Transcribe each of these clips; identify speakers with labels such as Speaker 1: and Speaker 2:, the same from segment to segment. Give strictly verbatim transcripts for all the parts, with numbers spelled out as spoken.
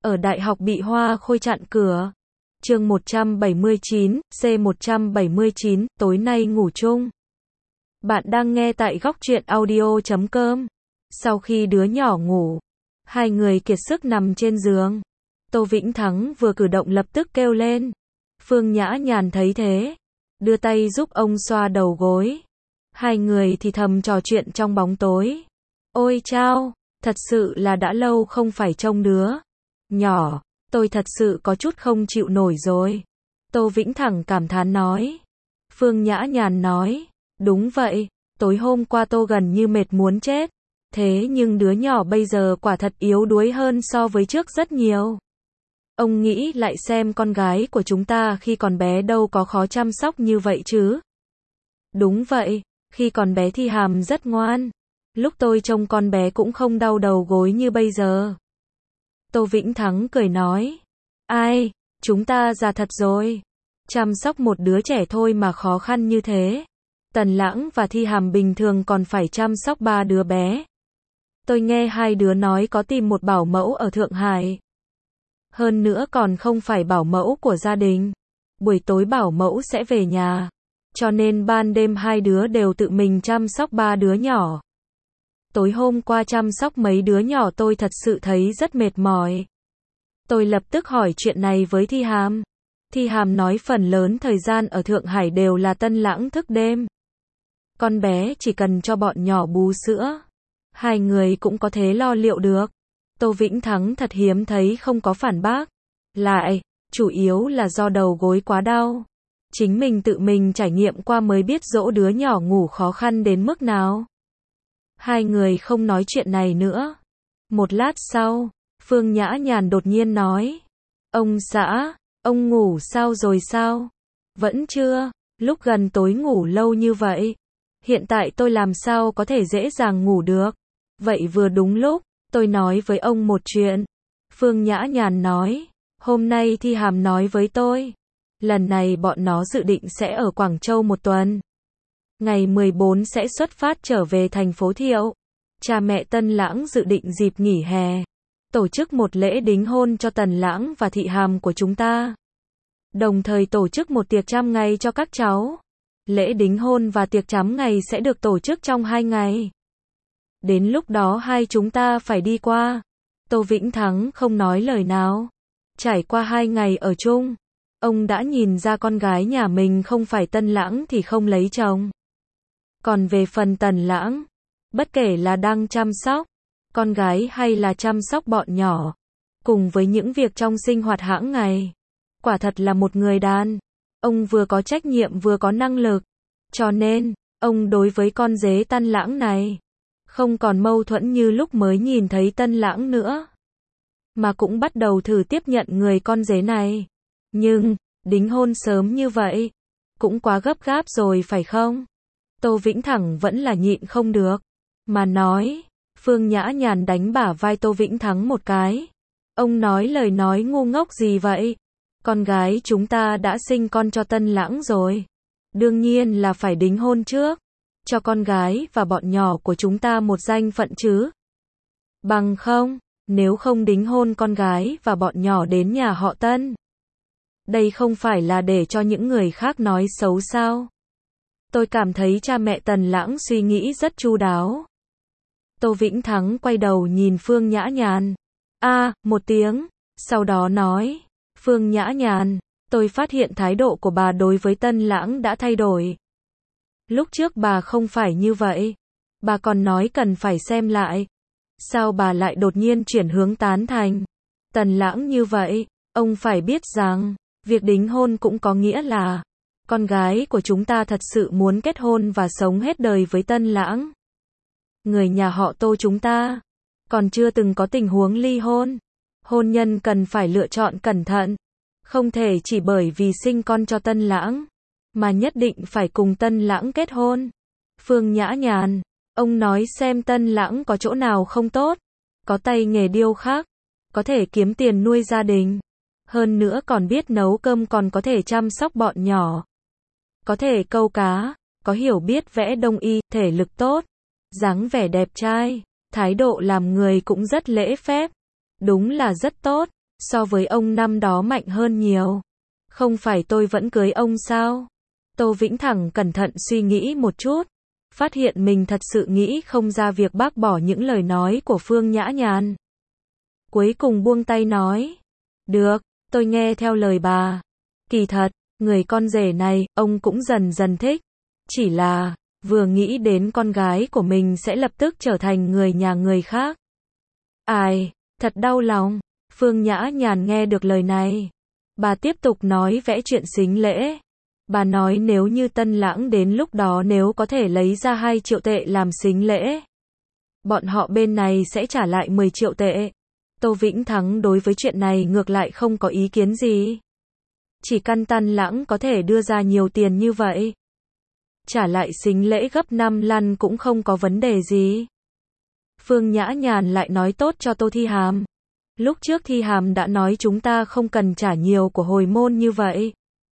Speaker 1: ở đại học bị Hoa Khôi chặn cửa. Chương một trăm bảy mươi chín, C một trăm bảy mươi chín, tối nay ngủ chung. Bạn đang nghe tại góc truyện audio chấm com. Sau khi đứa nhỏ ngủ, hai người kiệt sức nằm trên giường. Tô Vĩnh Thắng vừa cử động lập tức kêu lên. Phương Nhã Nhàn thấy thế, đưa tay giúp ông xoa đầu gối. Hai người thì thầm trò chuyện trong bóng tối. Ôi chao, thật sự là đã lâu không phải trông đứa nhỏ, tôi thật sự có chút không chịu nổi rồi. Tô Vĩnh Thắng cảm thán nói. Phương Nhã Nhàn nói, đúng vậy, tối hôm qua tôi gần như mệt muốn chết. Thế nhưng đứa nhỏ bây giờ quả thật yếu đuối hơn so với trước rất nhiều. Ông nghĩ lại xem con gái của chúng ta khi còn bé đâu có khó chăm sóc như vậy chứ. Đúng vậy, khi còn bé thì Hàm rất ngoan. Lúc tôi trông con bé cũng không đau đầu gối như bây giờ. Tô Vĩnh Thắng cười nói. Ai, chúng ta già thật rồi. Chăm sóc một đứa trẻ thôi mà khó khăn như thế. Tần Lãng và Thi Hàm bình thường còn phải chăm sóc ba đứa bé. Tôi nghe hai đứa nói có tìm một bảo mẫu ở Thượng Hải. Hơn nữa còn không phải bảo mẫu của gia đình. Buổi tối bảo mẫu sẽ về nhà. Cho nên ban đêm hai đứa đều tự mình chăm sóc ba đứa nhỏ. Tối hôm qua chăm sóc mấy đứa nhỏ tôi thật sự thấy rất mệt mỏi. Tôi lập tức hỏi chuyện này với Thi Hàm. Thi Hàm nói phần lớn thời gian ở Thượng Hải đều là Tân Lãng thức đêm. Con bé chỉ cần cho bọn nhỏ bú sữa. Hai người cũng có thể lo liệu được. Tô Vĩnh Thắng thật hiếm thấy không có phản bác. Lại, chủ yếu là do đầu gối quá đau. Chính mình tự mình trải nghiệm qua mới biết dỗ đứa nhỏ ngủ khó khăn đến mức nào. Hai người không nói chuyện này nữa. Một lát sau, Phương Nhã Nhàn đột nhiên nói. Ông xã, ông ngủ sao rồi sao? Vẫn chưa, lúc gần tối ngủ lâu như vậy. Hiện tại tôi làm sao có thể dễ dàng ngủ được. Vậy vừa đúng lúc, tôi nói với ông một chuyện. Phương Nhã Nhàn nói. Hôm nay Thi Hàm nói với tôi. Lần này bọn nó dự định sẽ ở Quảng Châu một tuần. Ngày mười bốn sẽ xuất phát trở về thành phố Thiệu. Cha mẹ Tân Lãng dự định dịp nghỉ hè. Tổ chức một lễ đính hôn cho Tần Lãng và Thị Hàm của chúng ta. Đồng thời tổ chức một tiệc trăm ngày cho các cháu. Lễ đính hôn và tiệc trăm ngày sẽ được tổ chức trong hai ngày. Đến lúc đó hai chúng ta phải đi qua. Tô Vĩnh Thắng không nói lời nào. Trải qua hai ngày ở chung, ông đã nhìn ra con gái nhà mình không phải Tân Lãng thì không lấy chồng. Còn về phần Tần Lãng, bất kể là đang chăm sóc con gái hay là chăm sóc bọn nhỏ, cùng với những việc trong sinh hoạt hãng ngày, quả thật là một người đàn ông vừa có trách nhiệm vừa có năng lực. Cho nên, ông đối với con dế Tân Lãng này, không còn mâu thuẫn như lúc mới nhìn thấy Tân Lãng nữa. Mà cũng bắt đầu thử tiếp nhận người con dế này. Nhưng, đính hôn sớm như vậy, cũng quá gấp gáp rồi phải không? Tô Vĩnh Thắng vẫn là nhịn không được. Mà nói, Phương Nhã Nhàn đánh bả vai Tô Vĩnh Thắng một cái. Ông nói lời nói ngu ngốc gì vậy? Con gái chúng ta đã sinh con cho Tân Lãng rồi. Đương nhiên là phải đính hôn trước. Cho con gái và bọn nhỏ của chúng ta một danh phận chứ. Bằng không, nếu không đính hôn con gái và bọn nhỏ đến nhà họ Tân. Đây không phải là để cho những người khác nói xấu sao? Tôi cảm thấy cha mẹ Tần Lãng suy nghĩ rất chu đáo. Tô Vĩnh Thắng quay đầu nhìn Phương Nhã Nhàn. A, à, một tiếng, sau đó nói. Phương Nhã Nhàn, tôi phát hiện thái độ của bà đối với Tân Lãng đã thay đổi. Lúc trước bà không phải như vậy. Bà còn nói cần phải xem lại. Sao bà lại đột nhiên chuyển hướng tán thành Tần Lãng như vậy? Ông phải biết rằng, việc đính hôn cũng có nghĩa là con gái của chúng ta thật sự muốn kết hôn và sống hết đời với Tân Lãng. Người nhà họ Tô chúng ta còn chưa từng có tình huống ly hôn. Hôn nhân cần phải lựa chọn cẩn thận. Không thể chỉ bởi vì sinh con cho Tân Lãng mà nhất định phải cùng Tân Lãng kết hôn. Phương Nhã Nhàn, ông nói xem Tân Lãng có chỗ nào không tốt. Có tay nghề điêu khắc, có thể kiếm tiền nuôi gia đình. Hơn nữa còn biết nấu cơm, còn có thể chăm sóc bọn nhỏ. Có thể câu cá, có hiểu biết vẽ đông y, thể lực tốt, dáng vẻ đẹp trai, thái độ làm người cũng rất lễ phép. Đúng là rất tốt. so với ông năm đó mạnh hơn nhiều. Không phải tôi vẫn cưới ông sao? Tô Vĩnh Thẳng cẩn thận suy nghĩ một chút, phát hiện mình thật sự nghĩ không ra việc bác bỏ những lời nói của Phương Nhã Nhàn. Cuối cùng buông tay nói, được, tôi nghe theo lời bà. Kỳ thật, người con rể này, ông cũng dần dần thích. Chỉ là, vừa nghĩ đến con gái của mình sẽ lập tức trở thành người nhà người khác. Ai, thật đau lòng. Phương Nhã Nhàn nghe được lời này. Bà tiếp tục nói vẽ chuyện sính lễ. Bà nói nếu như Tân Lãng đến lúc đó nếu có thể lấy ra hai triệu tệ làm sính lễ, bọn họ bên này sẽ trả lại mười triệu tệ. Tô Vĩnh Thắng đối với chuyện này ngược lại không có ý kiến gì. Chỉ căn Tân Lãng có thể đưa ra nhiều tiền như vậy, trả lại sính lễ gấp năm lần cũng không có vấn đề gì. Phương Nhã Nhàn lại nói tốt cho Tô Thi Hàm. Lúc trước Thi Hàm đã nói chúng ta không cần trả nhiều của hồi môn như vậy.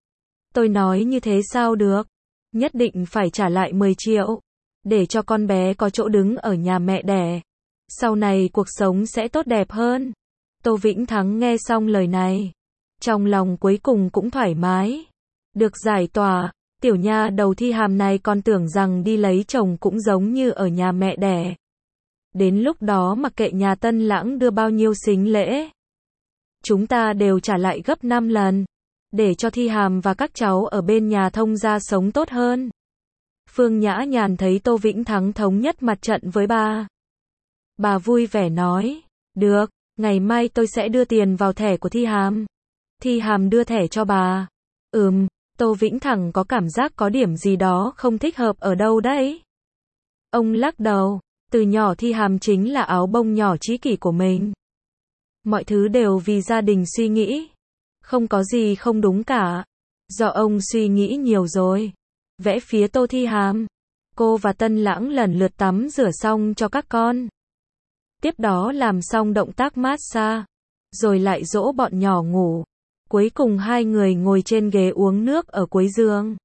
Speaker 1: Tôi nói như thế sao được? Nhất định phải trả lại mười triệu. Để cho con bé có chỗ đứng ở nhà mẹ đẻ. Sau này cuộc sống sẽ tốt đẹp hơn. Tô Vĩnh Thắng nghe xong lời này, trong lòng cuối cùng cũng thoải mái. Được giải tỏa, tiểu nha đầu Thi Hàm này còn tưởng rằng đi lấy chồng cũng giống như ở nhà mẹ đẻ. Đến lúc đó mặc kệ nhà Tân Lãng đưa bao nhiêu sính lễ, chúng ta đều trả lại gấp năm lần. Để cho Thi Hàm và các cháu ở bên nhà thông gia sống tốt hơn. Phương Nhã Nhàn thấy Tô Vĩnh Thắng thống nhất mặt trận với bà. Bà vui vẻ nói, được, ngày mai tôi sẽ đưa tiền vào thẻ của Thi Hàm. Thi Hàm đưa thẻ cho bà. Ừm, Tô Vĩnh Thắng có cảm giác có điểm gì đó không thích hợp ở đâu đấy. Ông lắc đầu, từ nhỏ Thi Hàm chính là áo bông nhỏ chí kỷ của mình. Mọi thứ đều vì gia đình suy nghĩ. Không có gì không đúng cả. Do ông suy nghĩ nhiều rồi. Vẽ phía Tô Thi Hàm. Cô và Tân Lãng lần lượt tắm rửa xong cho các con. Tiếp đó làm xong động tác massage. Rồi lại dỗ bọn nhỏ ngủ. Cuối cùng hai người ngồi trên ghế uống nước ở cuối giường.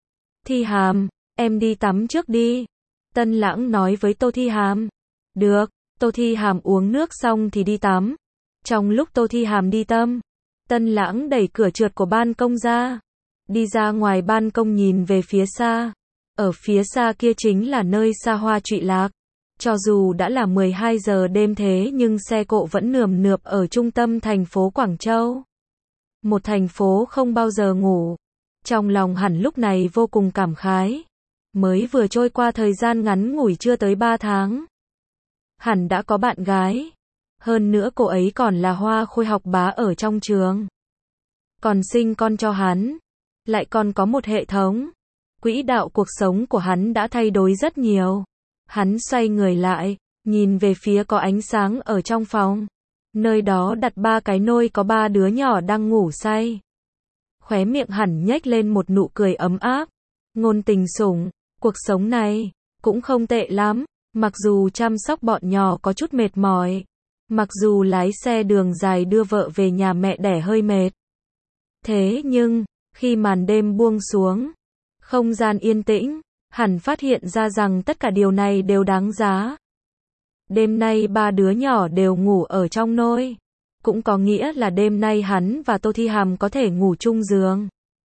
Speaker 1: Thi Hàm, em đi tắm trước đi. Tân Lãng nói với Tô Thi Hàm. Được, Tô Thi Hàm uống nước xong thì đi tắm. Trong lúc Tô Thi Hàm đi tắm, Tân Lãng đẩy cửa trượt của ban công ra. Đi ra ngoài ban công nhìn về phía xa. Ở phía xa kia chính là nơi xa hoa trụy lạc. Cho dù đã là mười hai giờ đêm thế nhưng xe cộ vẫn nườm nượp ở trung tâm thành phố Quảng Châu. Một thành phố không bao giờ ngủ. Trong lòng hẳn lúc này vô cùng cảm khái. Mới vừa trôi qua thời gian ngắn ngủi chưa tới ba tháng. Hẳn đã có bạn gái. Hơn nữa cô ấy còn là hoa khôi học bá ở trong trường. Còn sinh con cho hắn. Lại còn có một hệ thống. Quỹ đạo cuộc sống của hắn đã thay đổi rất nhiều. Hắn xoay người lại, nhìn về phía có ánh sáng ở trong phòng. Nơi đó đặt ba cái nôi có ba đứa nhỏ đang ngủ say. Khóe miệng hẳn nhếch lên một nụ cười ấm áp. Ngôn tình sủng, cuộc sống này cũng không tệ lắm. Mặc dù chăm sóc bọn nhỏ có chút mệt mỏi. Mặc dù lái xe đường dài đưa vợ về nhà mẹ đẻ hơi mệt. Thế nhưng, khi màn đêm buông xuống, không gian yên tĩnh, hẳn phát hiện ra rằng tất cả điều này đều đáng giá. Đêm nay ba đứa nhỏ đều ngủ ở trong nôi. Cũng có nghĩa là đêm nay hắn và Tô Thi Hàm có thể ngủ chung giường.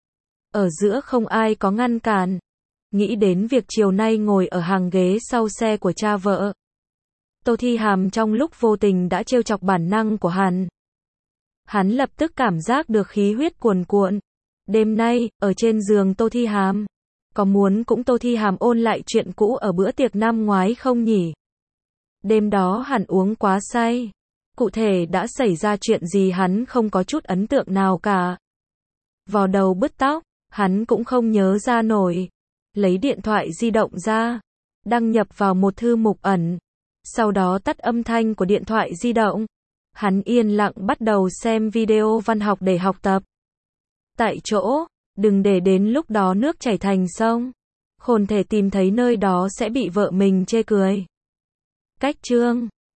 Speaker 1: Ở giữa không ai có ngăn cản. Nghĩ đến việc chiều nay ngồi ở hàng ghế sau xe của cha vợ. Tô Thi Hàm trong lúc vô tình đã trêu chọc bản năng của hắn. Hắn lập tức cảm giác được khí huyết cuồn cuộn. Đêm nay, ở trên giường Tô Thi Hàm, có muốn cũng Tô Thi Hàm ôn lại chuyện cũ ở bữa tiệc năm ngoái không nhỉ? Đêm đó hắn uống quá say. Cụ thể đã xảy ra chuyện gì hắn không có chút ấn tượng nào cả. Vò đầu bứt tóc, hắn cũng không nhớ ra nổi. Lấy điện thoại di động ra, đăng nhập vào một thư mục ẩn. Sau đó tắt âm thanh của điện thoại di động. Hắn yên lặng bắt đầu xem video văn học để học tập. Tại chỗ, đừng để đến lúc đó nước chảy thành sông. Khôn thể tìm thấy nơi đó sẽ bị vợ mình chê cười. Cách chương